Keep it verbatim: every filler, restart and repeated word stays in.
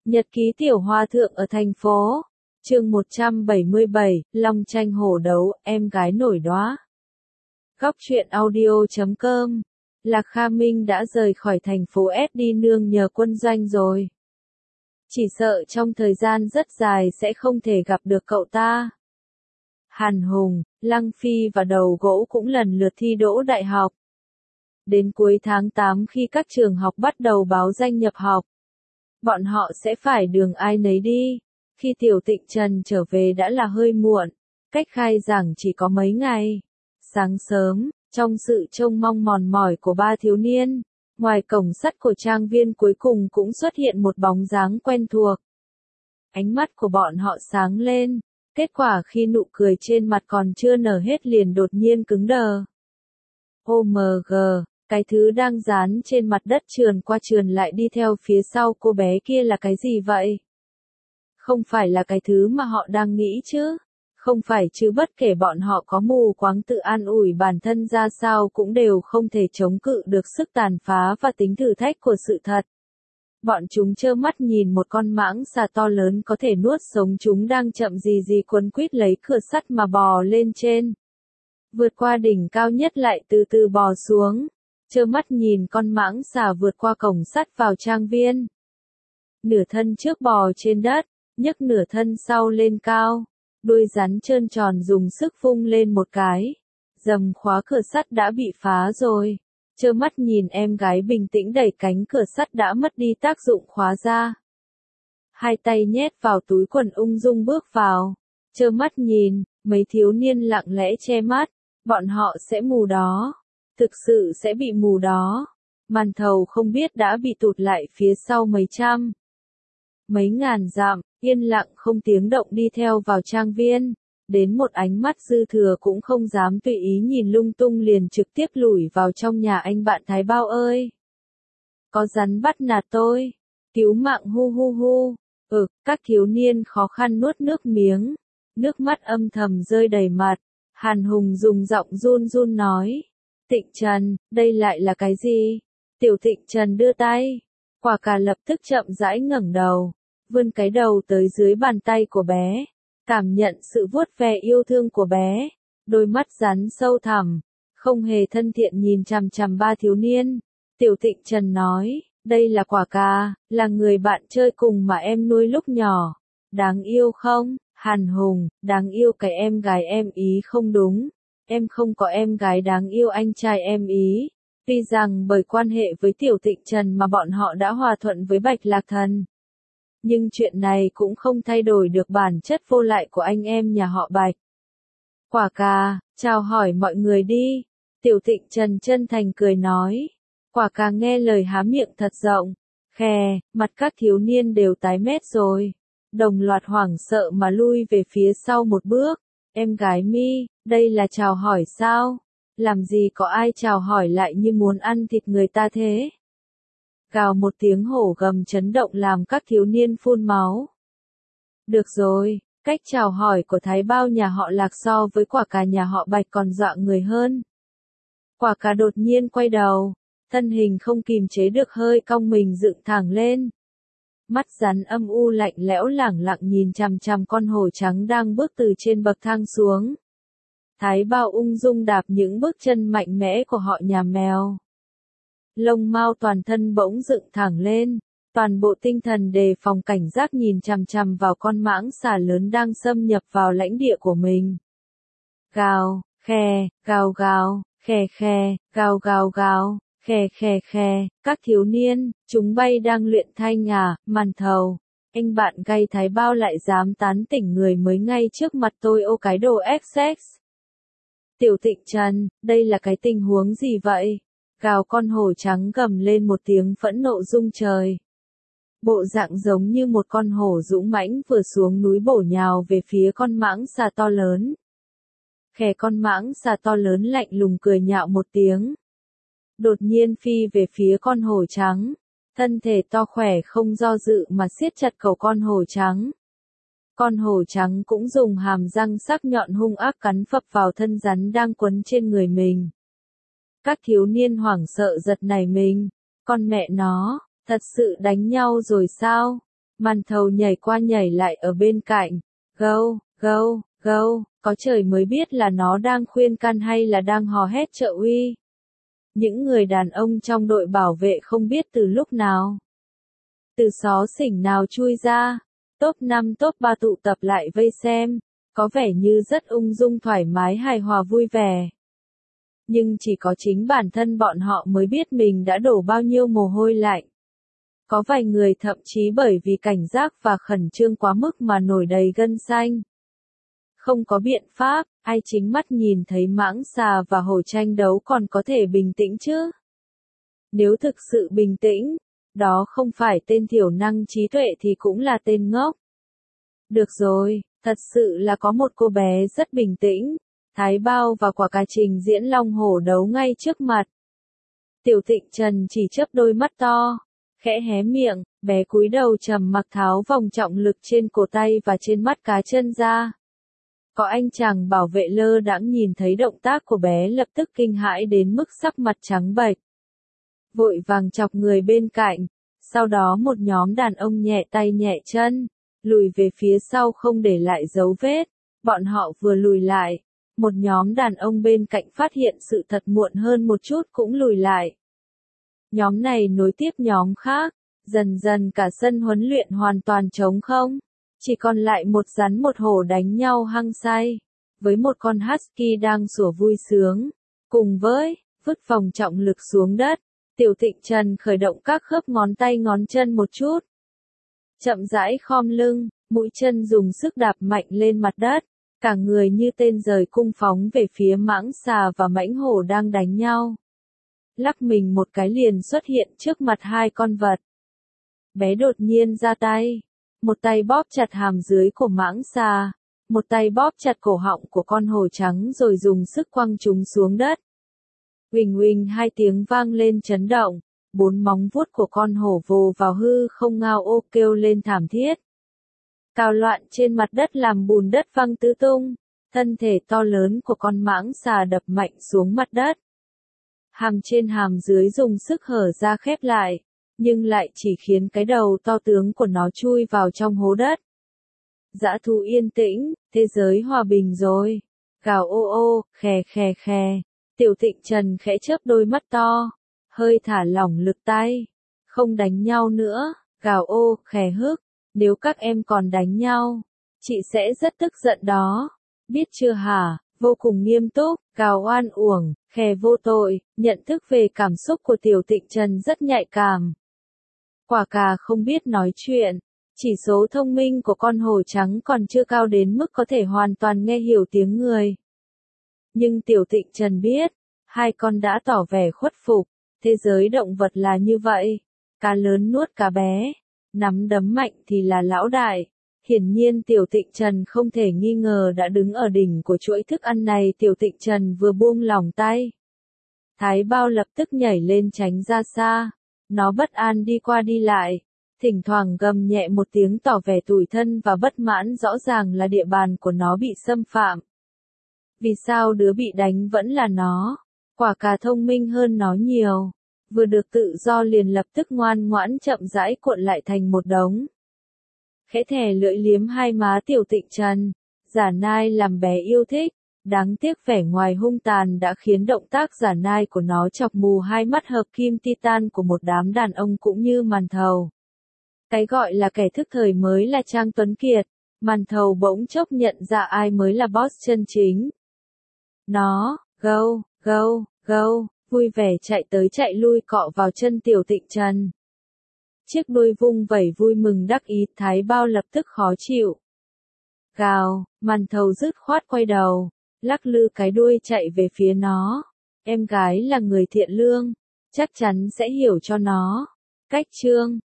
Nhật ký tiểu hòa thượng ở thành phố. Chương một trăm bảy mươi bảy, Long tranh hổ đấu, em gái nổi đóa. Góc truyện audio chấm com. Lạc Kha Minh đã rời khỏi thành phố S đi nương nhờ quân doanh rồi. Chỉ sợ trong thời gian rất dài sẽ không thể gặp được cậu ta. Hàn Hùng, Lăng Phi và Đầu Gỗ cũng lần lượt thi đỗ đại học. Đến cuối tháng tám khi các trường học bắt đầu báo danh nhập học, bọn họ sẽ phải đường ai nấy đi. Khi Tiểu Tịnh Trần trở về đã là hơi muộn, cách khai giảng chỉ có mấy ngày. Sáng sớm, trong sự trông mong mòn mỏi của ba thiếu niên, ngoài cổng sắt của trang viên cuối cùng cũng xuất hiện một bóng dáng quen thuộc. Ánh mắt của bọn họ sáng lên, kết quả khi nụ cười trên mặt còn chưa nở hết liền đột nhiên cứng đờ. ô em giê, cái thứ đang dán trên mặt đất trườn qua trườn lại đi theo phía sau cô bé kia là cái gì vậy? Không phải là cái thứ mà họ đang nghĩ chứ? Không phải chứ, bất kể bọn họ có mù quáng tự an ủi bản thân ra sao cũng đều không thể chống cự được sức tàn phá và tính thử thách của sự thật. Bọn chúng trơ mắt nhìn một con mãng xà to lớn có thể nuốt sống chúng đang chậm gì gì quấn quýt lấy cửa sắt mà bò lên trên. Vượt qua đỉnh cao nhất lại từ từ bò xuống. Trơ mắt nhìn con mãng xà vượt qua cổng sắt vào trang viên. Nửa thân trước bò trên đất, nhấc nửa thân sau lên cao. Đuôi rắn trơn tròn dùng sức vung lên một cái. Dầm, khóa cửa sắt đã bị phá rồi. Trơ mắt nhìn em gái bình tĩnh đẩy cánh cửa sắt đã mất đi tác dụng khóa ra. Hai tay nhét vào túi quần ung dung bước vào. Trơ mắt nhìn, mấy thiếu niên lặng lẽ che mắt. Bọn họ sẽ mù đó. Thực sự sẽ bị mù đó. Màn thầu không biết đã bị tụt lại phía sau mấy trăm, mấy ngàn dặm, yên lặng không tiếng động đi theo vào trang viên. Đến một ánh mắt dư thừa cũng không dám tùy ý nhìn lung tung liền trực tiếp lủi vào trong nhà anh bạn Thái Bao ơi. Có rắn bắt nạt tôi. Cứu mạng hu hu hu. Ừ, các thiếu niên khó khăn nuốt nước miếng. Nước mắt âm thầm rơi đầy mặt. Hàn Hùng dùng giọng run run nói. Tịnh Trần, đây lại là cái gì? Tiểu Tịnh Trần đưa tay. Quả cà lập tức chậm rãi ngẩng đầu. Vươn cái đầu tới dưới bàn tay của bé. Cảm nhận sự vuốt ve yêu thương của bé. Đôi mắt rắn sâu thẳm. Không hề thân thiện nhìn chằm chằm ba thiếu niên. Tiểu Tịnh Trần nói. Đây là Quả cà, là người bạn chơi cùng mà em nuôi lúc nhỏ. Đáng yêu không? Hàn Hùng, đáng yêu cái em gái em ý không đúng. Em không có em gái đáng yêu anh trai em ý. Tuy rằng bởi quan hệ với Tiểu Tịnh Trần mà bọn họ đã hòa thuận với Bạch Lạc Thần. Nhưng chuyện này cũng không thay đổi được bản chất vô lại của anh em nhà họ Bạch. Quả cà, chào hỏi mọi người đi. Tiểu Tịnh Trần chân thành cười nói. Quả cà nghe lời há miệng thật rộng. Khè, mặt các thiếu niên đều tái mét rồi. Đồng loạt hoảng sợ mà lui về phía sau một bước. Em gái Mi, đây là chào hỏi sao? Làm gì có ai chào hỏi lại như muốn ăn thịt người ta thế? Gào một tiếng hổ gầm chấn động làm các thiếu niên phun máu. Được rồi, cách chào hỏi của Thái Bao nhà họ Lạc so với Quả cà nhà họ Bạch còn dọa người hơn. Quả cà đột nhiên quay đầu, thân hình không kìm chế được hơi cong mình dựng thẳng lên. Mắt rắn âm u lạnh lẽo lẳng lặng nhìn chằm chằm con hổ trắng đang bước từ trên bậc thang xuống. Thái Bao ung dung đạp những bước chân mạnh mẽ của họ nhà mèo. Lông mao toàn thân bỗng dựng thẳng lên, toàn bộ tinh thần đề phòng cảnh giác nhìn chằm chằm vào con mãng xà lớn đang xâm nhập vào lãnh địa của mình. Gào, khe, gào gào, khe khe, gào gào gào. Khè khè khè, các thiếu niên, chúng bay đang luyện thanh à, màn thầu. Anh bạn gay Thái Bao lại dám tán tỉnh người mới ngay trước mặt tôi ô cái đồ ích ích. Tiểu Tịnh Trần, đây là cái tình huống gì vậy? Gào con hổ trắng gầm lên một tiếng phẫn nộ rung trời. Bộ dạng giống như một con hổ dũng mãnh vừa xuống núi bổ nhào về phía con mãng xà to lớn. Khè, con mãng xà to lớn lạnh lùng cười nhạo một tiếng. Đột nhiên phi về phía con hổ trắng. Thân thể to khỏe không do dự mà siết chặt cổ con hổ trắng. Con hổ trắng cũng dùng hàm răng sắc nhọn hung ác cắn phập vào thân rắn đang quấn trên người mình. Các thiếu niên hoảng sợ giật nảy mình. Con mẹ nó, thật sự đánh nhau rồi sao? Màn thầu nhảy qua nhảy lại ở bên cạnh. Gâu, gâu, gâu, có trời mới biết là nó đang khuyên can hay là đang hò hét trợ uy. Những người đàn ông trong đội bảo vệ không biết từ lúc nào. Từ xó xỉnh nào chui ra. Top năm top ba tụ tập lại vây xem. Có vẻ như rất ung dung thoải mái hài hòa vui vẻ. Nhưng chỉ có chính bản thân bọn họ mới biết mình đã đổ bao nhiêu mồ hôi lạnh. Có vài người thậm chí bởi vì cảnh giác và khẩn trương quá mức mà nổi đầy gân xanh. Không có biện pháp, ai chính mắt nhìn thấy mãng xà và hổ tranh đấu còn có thể bình tĩnh chứ? Nếu thực sự bình tĩnh, đó không phải tên thiểu năng trí tuệ thì cũng là tên ngốc. Được rồi, thật sự là có một cô bé rất bình tĩnh, thái bao và quả cà trình diễn long hổ đấu ngay trước mặt. Tiểu Thịnh Trần chỉ chớp đôi mắt to, khẽ hé miệng, bé cúi đầu trầm mặc tháo vòng trọng lực trên cổ tay và trên mắt cá chân ra. Có anh chàng bảo vệ lơ đãng nhìn thấy động tác của bé lập tức kinh hãi đến mức sắc mặt trắng bệch. Vội vàng chọc người bên cạnh, sau đó một nhóm đàn ông nhẹ tay nhẹ chân, lùi về phía sau không để lại dấu vết. Bọn họ vừa lùi lại, một nhóm đàn ông bên cạnh phát hiện sự thật muộn hơn một chút cũng lùi lại. Nhóm này nối tiếp nhóm khác, dần dần cả sân huấn luyện hoàn toàn trống không. Chỉ còn lại một rắn một hổ đánh nhau hăng say, với một con husky đang sủa vui sướng. Cùng với, vứt vòng trọng lực xuống đất, Tiểu Thịnh Trần khởi động các khớp ngón tay ngón chân một chút. Chậm rãi khom lưng, mũi chân dùng sức đạp mạnh lên mặt đất, cả người như tên rời cung phóng về phía mãng xà và mãnh hổ đang đánh nhau. Lắc mình một cái liền xuất hiện trước mặt hai con vật. Bé đột nhiên ra tay. Một tay bóp chặt hàm dưới của mãng xà, một tay bóp chặt cổ họng của con hổ trắng rồi dùng sức quăng chúng xuống đất. Huỳnh huỳnh hai tiếng vang lên chấn động, bốn móng vuốt của con hổ vồ vào hư không ngao ô kêu lên thảm thiết. Cào loạn trên mặt đất làm bùn đất văng tứ tung, thân thể to lớn của con mãng xà đập mạnh xuống mặt đất. Hàm trên hàm dưới dùng sức hở ra khép lại, nhưng lại chỉ khiến cái đầu to tướng của nó chui vào trong hố đất. Dã thú yên tĩnh, thế giới hòa bình rồi. Gào ô ô, khè khè khè. Tiểu Thịnh Trần khẽ chớp đôi mắt to, hơi thả lỏng lực tay. Không đánh nhau nữa, gào ô, khè hức. Nếu các em còn đánh nhau, chị sẽ rất tức giận đó. Biết chưa hả? Vô cùng nghiêm túc, gào oan uổng, khè vô tội. Nhận thức về cảm xúc của Tiểu Thịnh Trần rất nhạy cảm. Quả cà không biết nói chuyện, chỉ số thông minh của con hổ trắng còn chưa cao đến mức có thể hoàn toàn nghe hiểu tiếng người. Nhưng Tiểu Thịnh Trần biết, hai con đã tỏ vẻ khuất phục, thế giới động vật là như vậy, cá lớn nuốt cá bé, nắm đấm mạnh thì là lão đại. Hiển nhiên Tiểu Thịnh Trần không thể nghi ngờ đã đứng ở đỉnh của chuỗi thức ăn này. Tiểu Thịnh Trần vừa buông lỏng tay, Thái Bao lập tức nhảy lên tránh ra xa. Nó bất an đi qua đi lại, thỉnh thoảng gầm nhẹ một tiếng tỏ vẻ tủi thân và bất mãn, rõ ràng là địa bàn của nó bị xâm phạm. Vì sao đứa bị đánh vẫn là nó? Quả cà thông minh hơn nó nhiều. Vừa được tự do liền lập tức ngoan ngoãn chậm rãi cuộn lại thành một đống. Khẽ thè lưỡi liếm hai má Tiểu Thịnh Trần, giả nai làm bé yêu thích. Đáng tiếc vẻ ngoài hung tàn đã khiến động tác giả nai của nó chọc mù hai mắt hợp kim titan của một đám đàn ông cũng như Màn Thầu. Cái gọi là kẻ thức thời mới là Trang Tuấn Kiệt, Màn Thầu bỗng chốc nhận ra ai mới là boss chân chính. Nó, gâu, gâu, gâu, vui vẻ chạy tới chạy lui cọ vào chân Tiểu Thịnh Trần. Chiếc đuôi vung vẩy vui mừng đắc ý, Thái Bao lập tức khó chịu. Gào, Màn Thầu dứt khoát quay đầu, lắc lư cái đuôi chạy về phía nó. Em gái là người thiện lương, chắc chắn sẽ hiểu cho nó. Cách chương